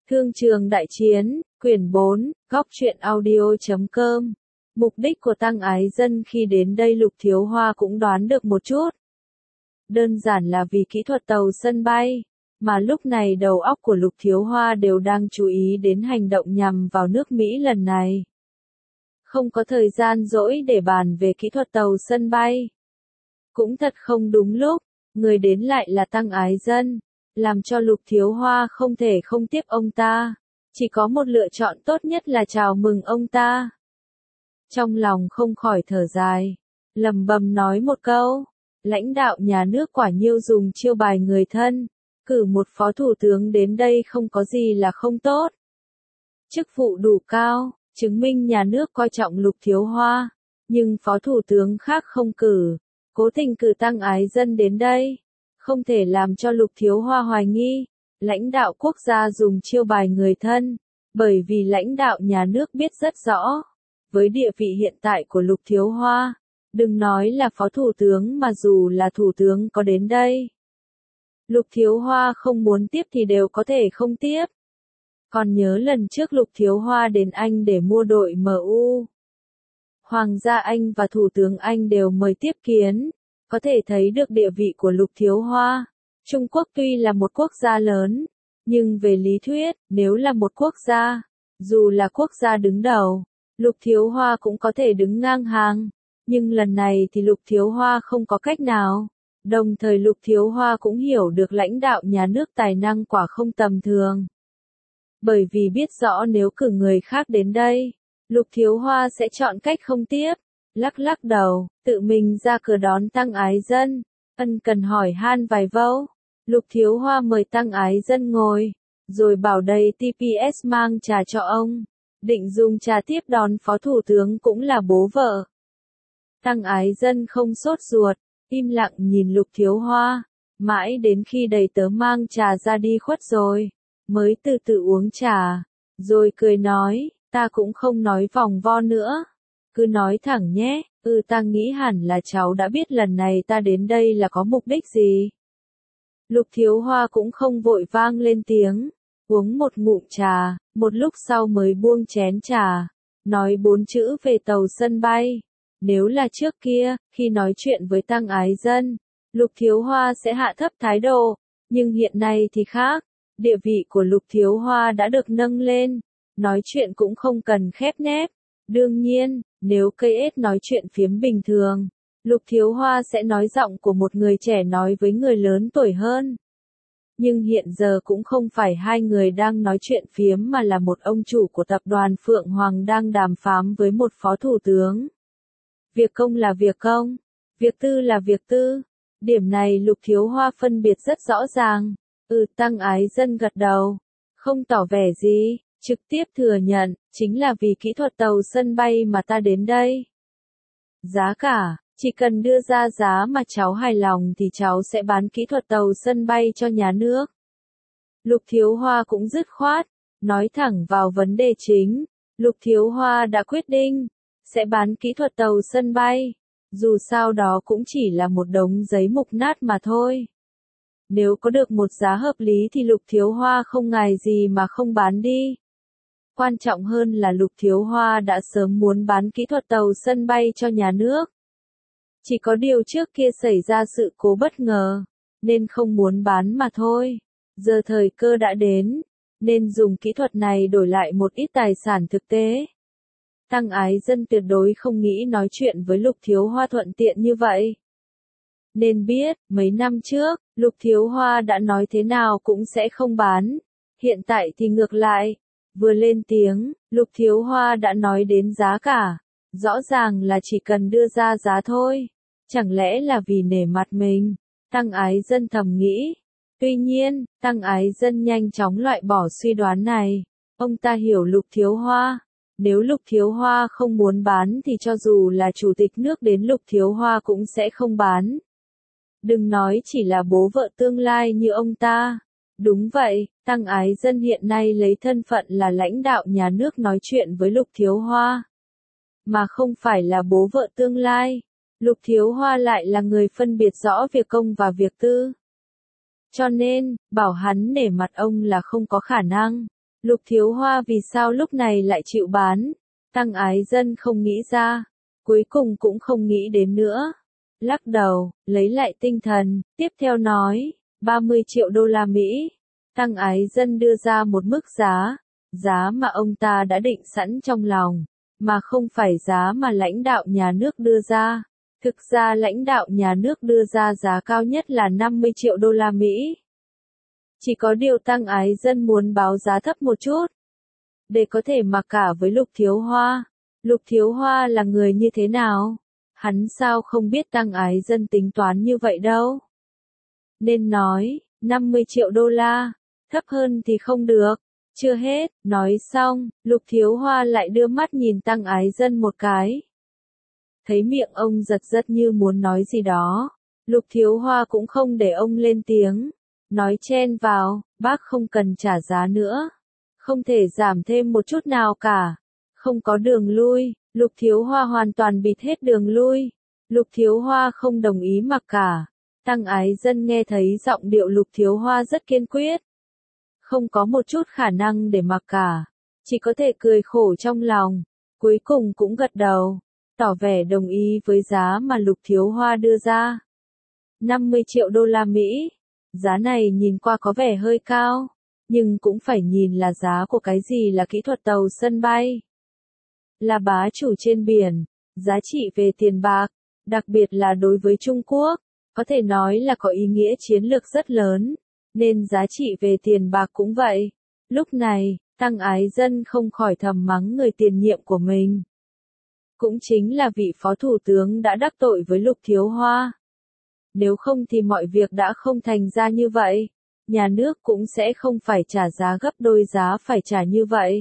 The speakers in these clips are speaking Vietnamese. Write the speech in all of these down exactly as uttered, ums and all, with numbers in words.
Thương trường đại chiến, quyển bốn, góc truyện audio.com. Mục đích của Tăng Ái Dân khi đến đây Lục Thiếu Hoa cũng đoán được một chút. Đơn giản là vì kỹ thuật tàu sân bay, mà lúc này đầu óc của Lục Thiếu Hoa đều đang chú ý đến hành động nhằm vào nước Mỹ lần này. Không có thời gian rỗi để bàn về kỹ thuật tàu sân bay. Cũng thật không đúng lúc, người đến lại là Tăng Ái Dân, làm cho Lục Thiếu Hoa không thể không tiếp ông ta. Chỉ có một lựa chọn tốt nhất là chào mừng ông ta. Trong lòng không khỏi thở dài, lầm bầm nói một câu, lãnh đạo nhà nước quả nhiêu dùng chiêu bài người thân, cử một phó thủ tướng đến đây không có gì là không tốt. Chức vụ đủ cao, chứng minh nhà nước coi trọng Lục Thiếu Hoa, nhưng phó thủ tướng khác không cử, cố tình cử Tăng Ái Dân đến đây, không thể làm cho Lục Thiếu Hoa hoài nghi, lãnh đạo quốc gia dùng chiêu bài người thân, bởi vì lãnh đạo nhà nước biết rất rõ, với địa vị hiện tại của Lục Thiếu Hoa, đừng nói là phó thủ tướng mà dù là thủ tướng có đến đây. Lục Thiếu Hoa không muốn tiếp thì đều có thể không tiếp. Còn nhớ lần trước Lục Thiếu Hoa đến Anh để mua đội em u. Hoàng gia Anh và Thủ tướng Anh đều mời tiếp kiến, có thể thấy được địa vị của Lục Thiếu Hoa. Trung Quốc tuy là một quốc gia lớn, nhưng về lý thuyết, nếu là một quốc gia, dù là quốc gia đứng đầu, Lục Thiếu Hoa cũng có thể đứng ngang hàng. Nhưng lần này thì Lục Thiếu Hoa không có cách nào. Đồng thời Lục Thiếu Hoa cũng hiểu được lãnh đạo nhà nước tài năng quả không tầm thường. Bởi vì biết rõ nếu cử người khác đến đây, Lục Thiếu Hoa sẽ chọn cách không tiếp. Lắc lắc đầu, tự mình ra cửa đón Tăng Ái Dân, ân cần hỏi han vài câu. Lục Thiếu Hoa mời Tăng Ái Dân ngồi, rồi bảo đầy tê pê ét mang trà cho ông. Định dùng trà tiếp đón phó thủ tướng cũng là bố vợ. Tăng Ái Dân không sốt ruột, im lặng nhìn Lục Thiếu Hoa, mãi đến khi đầy tớ mang trà ra đi khuất rồi, mới từ từ uống trà, rồi cười nói, ta cũng không nói vòng vo nữa, cứ nói thẳng nhé, ừ ta nghĩ hẳn là cháu đã biết lần này ta đến đây là có mục đích gì. Lục Thiếu Hoa cũng không vội vang lên tiếng, uống một ngụm trà, một lúc sau mới buông chén trà, nói bốn chữ về tàu sân bay. Nếu là trước kia, khi nói chuyện với Tăng Ái Dân, Lục Thiếu Hoa sẽ hạ thấp thái độ, nhưng hiện nay thì khác, địa vị của Lục Thiếu Hoa đã được nâng lên, nói chuyện cũng không cần khép nép. Đương nhiên, nếu cây ếch nói chuyện phiếm bình thường, Lục Thiếu Hoa sẽ nói giọng của một người trẻ nói với người lớn tuổi hơn. Nhưng hiện giờ cũng không phải hai người đang nói chuyện phiếm mà là một ông chủ của tập đoàn Phượng Hoàng đang đàm phán với một phó thủ tướng. Việc công là việc công, việc tư là việc tư. Điểm này Lục Thiếu Hoa phân biệt rất rõ ràng. Ừ, Tăng Ái Dân gật đầu, không tỏ vẻ gì, trực tiếp thừa nhận, chính là vì kỹ thuật tàu sân bay mà ta đến đây. Giá cả, chỉ cần đưa ra giá mà cháu hài lòng thì cháu sẽ bán kỹ thuật tàu sân bay cho nhà nước. Lục Thiếu Hoa cũng dứt khoát, nói thẳng vào vấn đề chính. Lục Thiếu Hoa đã quyết định, sẽ bán kỹ thuật tàu sân bay. Dù sao đó cũng chỉ là một đống giấy mục nát mà thôi. Nếu có được một giá hợp lý thì Lục Thiếu Hoa không ngại gì mà không bán đi. Quan trọng hơn là Lục Thiếu Hoa đã sớm muốn bán kỹ thuật tàu sân bay cho nhà nước. Chỉ có điều trước kia xảy ra sự cố bất ngờ, nên không muốn bán mà thôi. Giờ thời cơ đã đến, nên dùng kỹ thuật này đổi lại một ít tài sản thực tế. Tăng Ái Dân tuyệt đối không nghĩ nói chuyện với Lục Thiếu Hoa thuận tiện như vậy. Nên biết, mấy năm trước, Lục Thiếu Hoa đã nói thế nào cũng sẽ không bán. Hiện tại thì ngược lại, vừa lên tiếng, Lục Thiếu Hoa đã nói đến giá cả. Rõ ràng là chỉ cần đưa ra giá thôi. Chẳng lẽ là vì nể mặt mình? Tăng Ái Dân thầm nghĩ. Tuy nhiên, Tăng Ái Dân nhanh chóng loại bỏ suy đoán này. Ông ta hiểu Lục Thiếu Hoa. Nếu Lục Thiếu Hoa không muốn bán thì cho dù là chủ tịch nước đến Lục Thiếu Hoa cũng sẽ không bán. Đừng nói chỉ là bố vợ tương lai như ông ta. Đúng vậy, Tăng Ái Dân hiện nay lấy thân phận là lãnh đạo nhà nước nói chuyện với Lục Thiếu Hoa. Mà không phải là bố vợ tương lai. Lục Thiếu Hoa lại là người phân biệt rõ việc công và việc tư. Cho nên, bảo hắn nể mặt ông là không có khả năng. Lục Thiếu Hoa vì sao lúc này lại chịu bán? Tăng Ái Dân không nghĩ ra, cuối cùng cũng không nghĩ đến nữa. Lắc đầu, lấy lại tinh thần, tiếp theo nói, ba mươi triệu đô la Mỹ. Tăng Ái Dân đưa ra một mức giá, giá mà ông ta đã định sẵn trong lòng, mà không phải giá mà lãnh đạo nhà nước đưa ra. Thực ra lãnh đạo nhà nước đưa ra giá cao nhất là năm mươi triệu đô la Mỹ. Chỉ có điều Tăng Ái Dân muốn báo giá thấp một chút, để có thể mặc cả với Lục Thiếu Hoa. Lục Thiếu Hoa là người như thế nào? Hắn sao không biết Tăng Ái Dân tính toán như vậy đâu. Nên nói, năm mươi triệu đô la, thấp hơn thì không được. Chưa hết, nói xong, Lục Thiếu Hoa lại đưa mắt nhìn Tăng Ái Dân một cái. Thấy miệng ông giật giật như muốn nói gì đó, Lục Thiếu Hoa cũng không để ông lên tiếng. Nói chen vào, bác không cần trả giá nữa. Không thể giảm thêm một chút nào cả. Không có đường lui, Lục Thiếu Hoa hoàn toàn bịt hết đường lui. Lục Thiếu Hoa không đồng ý mặc cả. Tăng Ái Dân nghe thấy giọng điệu Lục Thiếu Hoa rất kiên quyết. Không có một chút khả năng để mặc cả. Chỉ có thể cười khổ trong lòng. Cuối cùng cũng gật đầu, tỏ vẻ đồng ý với giá mà Lục Thiếu Hoa đưa ra. năm mươi triệu đô la Mỹ. Giá này nhìn qua có vẻ hơi cao, nhưng cũng phải nhìn là giá của cái gì là kỹ thuật tàu sân bay. Là bá chủ trên biển, giá trị về tiền bạc, đặc biệt là đối với Trung Quốc, có thể nói là có ý nghĩa chiến lược rất lớn, nên giá trị về tiền bạc cũng vậy. Lúc này, Tăng Ái Dân không khỏi thầm mắng người tiền nhiệm của mình. Cũng chính là vị phó thủ tướng đã đắc tội với Lục Thiếu Hoa. Nếu không thì mọi việc đã không thành ra như vậy, nhà nước cũng sẽ không phải trả giá gấp đôi giá phải trả như vậy.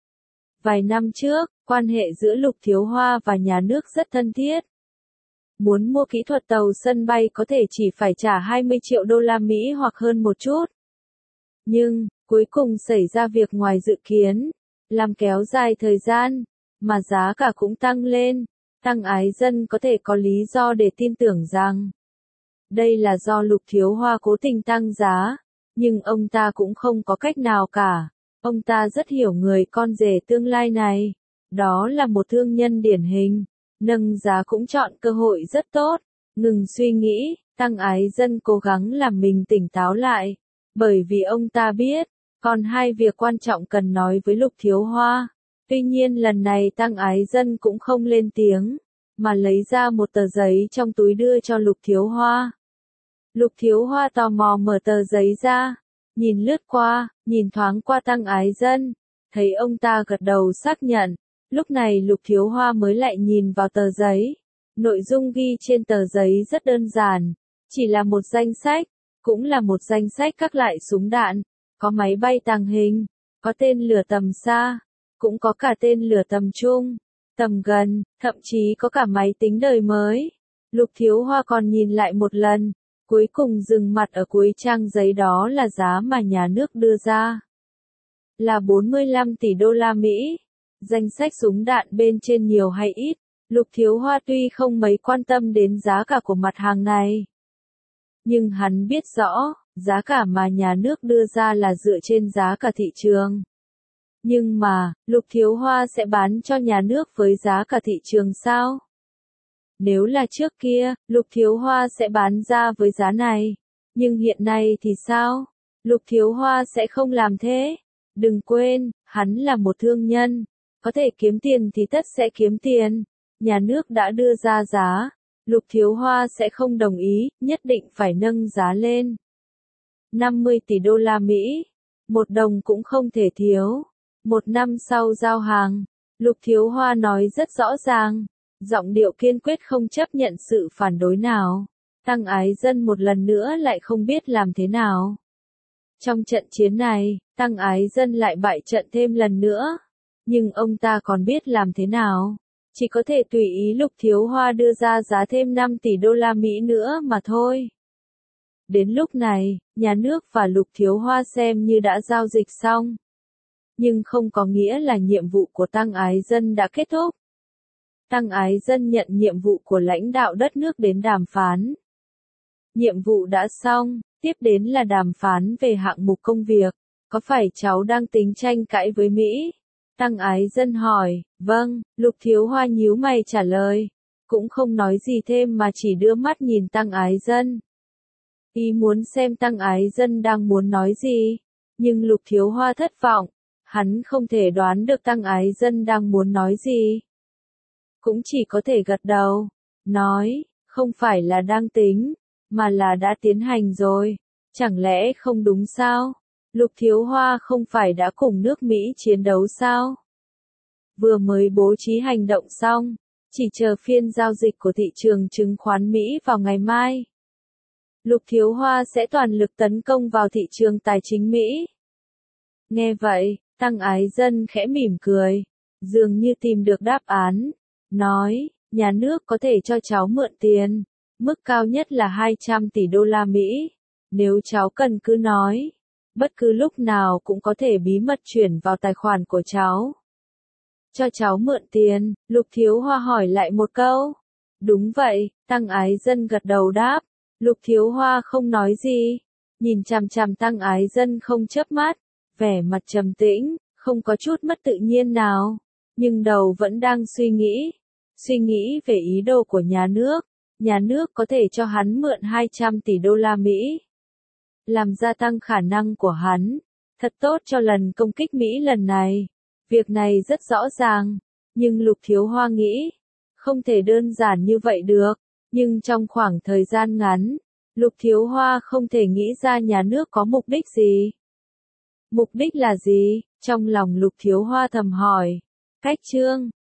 Vài năm trước, quan hệ giữa Lục Thiếu Hoa và nhà nước rất thân thiết. Muốn mua kỹ thuật tàu sân bay có thể chỉ phải trả hai mươi triệu đô la Mỹ hoặc hơn một chút. Nhưng, cuối cùng xảy ra việc ngoài dự kiến, làm kéo dài thời gian, mà giá cả cũng tăng lên. Tăng Ái Dân có thể có lý do để tin tưởng rằng đây là do Lục Thiếu Hoa cố tình tăng giá, nhưng ông ta cũng không có cách nào cả. Ông ta rất hiểu người con rể tương lai này. Đó là một thương nhân điển hình. Nâng giá cũng chọn cơ hội rất tốt. Ngừng suy nghĩ, Tăng Ái Dân cố gắng làm mình tỉnh táo lại. Bởi vì ông ta biết, còn hai việc quan trọng cần nói với Lục Thiếu Hoa. Tuy nhiên lần này Tăng Ái Dân cũng không lên tiếng, mà lấy ra một tờ giấy trong túi đưa cho Lục Thiếu Hoa. Lục Thiếu Hoa tò mò mở tờ giấy ra, nhìn lướt qua, nhìn thoáng qua Tăng Ái Dân, thấy ông ta gật đầu xác nhận. Lúc này Lục Thiếu Hoa mới lại nhìn vào tờ giấy. Nội dung ghi trên tờ giấy rất đơn giản, chỉ là một danh sách, cũng là một danh sách các loại súng đạn, có máy bay tàng hình, có tên lửa tầm xa, cũng có cả tên lửa tầm trung, tầm gần, thậm chí có cả máy tính đời mới. Lục Thiếu Hoa còn nhìn lại một lần, cuối cùng dừng mặt ở cuối trang giấy, đó là giá mà nhà nước đưa ra. Là bốn mươi lăm tỷ đô la Mỹ. Danh sách súng đạn bên trên nhiều hay ít, Lục Thiếu Hoa tuy không mấy quan tâm đến giá cả của mặt hàng này. Nhưng hắn biết rõ, giá cả mà nhà nước đưa ra là dựa trên giá cả thị trường. Nhưng mà, Lục Thiếu Hoa sẽ bán cho nhà nước với giá cả thị trường sao? Nếu là trước kia, Lục Thiếu Hoa sẽ bán ra với giá này. Nhưng hiện nay thì sao? Lục Thiếu Hoa sẽ không làm thế. Đừng quên, hắn là một thương nhân. Có thể kiếm tiền thì tất sẽ kiếm tiền. Nhà nước đã đưa ra giá. Lục Thiếu Hoa sẽ không đồng ý, nhất định phải nâng giá lên. năm mươi tỷ đô la Mỹ. Một đồng cũng không thể thiếu. Một năm sau giao hàng, Lục Thiếu Hoa nói rất rõ ràng. Giọng điệu kiên quyết không chấp nhận sự phản đối nào. Tăng Ái Dân một lần nữa lại không biết làm thế nào. Trong trận chiến này, Tăng Ái Dân lại bại trận thêm lần nữa. Nhưng ông ta còn biết làm thế nào? Chỉ có thể tùy ý Lục Thiếu Hoa đưa ra giá thêm năm tỷ đô la Mỹ nữa mà thôi. Đến lúc này, nhà nước và Lục Thiếu Hoa xem như đã giao dịch xong. Nhưng không có nghĩa là nhiệm vụ của Tăng Ái Dân đã kết thúc. Tăng Ái Dân nhận nhiệm vụ của lãnh đạo đất nước đến đàm phán. Nhiệm vụ đã xong, tiếp đến là đàm phán về hạng mục công việc. Có phải cháu đang tính tranh cãi với Mỹ? Tăng Ái Dân hỏi. Vâng, Lục Thiếu Hoa nhíu mày trả lời. Cũng không nói gì thêm mà chỉ đưa mắt nhìn Tăng Ái Dân. Y muốn xem Tăng Ái Dân đang muốn nói gì. Nhưng Lục Thiếu Hoa thất vọng. Hắn không thể đoán được Tăng Ái Dân đang muốn nói gì. Cũng chỉ có thể gật đầu. Nói, không phải là đang tính, mà là đã tiến hành rồi. Chẳng lẽ không đúng sao? Lục Thiếu Hoa không phải đã cùng nước Mỹ chiến đấu sao? Vừa mới bố trí hành động xong, chỉ chờ phiên giao dịch của thị trường chứng khoán Mỹ vào ngày mai. Lục Thiếu Hoa sẽ toàn lực tấn công vào thị trường tài chính Mỹ. Nghe vậy, Tăng Ái Dân khẽ mỉm cười, dường như tìm được đáp án. Nói, nhà nước có thể cho cháu mượn tiền, mức cao nhất là hai trăm tỷ đô la Mỹ. Nếu cháu cần cứ nói, bất cứ lúc nào cũng có thể bí mật chuyển vào tài khoản của cháu. Cho cháu mượn tiền, Lục Thiếu Hoa hỏi lại một câu. Đúng vậy, Tăng Ái Dân gật đầu đáp. Lục Thiếu Hoa không nói gì, nhìn chằm chằm Tăng Ái Dân không chớp mắt, vẻ mặt trầm tĩnh, không có chút mất tự nhiên nào, nhưng đầu vẫn đang suy nghĩ, suy nghĩ về ý đồ của nhà nước, nhà nước có thể cho hắn mượn hai trăm tỷ đô la Mỹ, làm gia tăng khả năng của hắn, thật tốt cho lần công kích Mỹ lần này. Việc này rất rõ ràng, nhưng Lục Thiếu Hoa nghĩ, không thể đơn giản như vậy được. Nhưng trong khoảng thời gian ngắn, Lục Thiếu Hoa không thể nghĩ ra nhà nước có mục đích gì. Mục đích là gì? Trong lòng Lục Thiếu Hoa thầm hỏi. Cách chương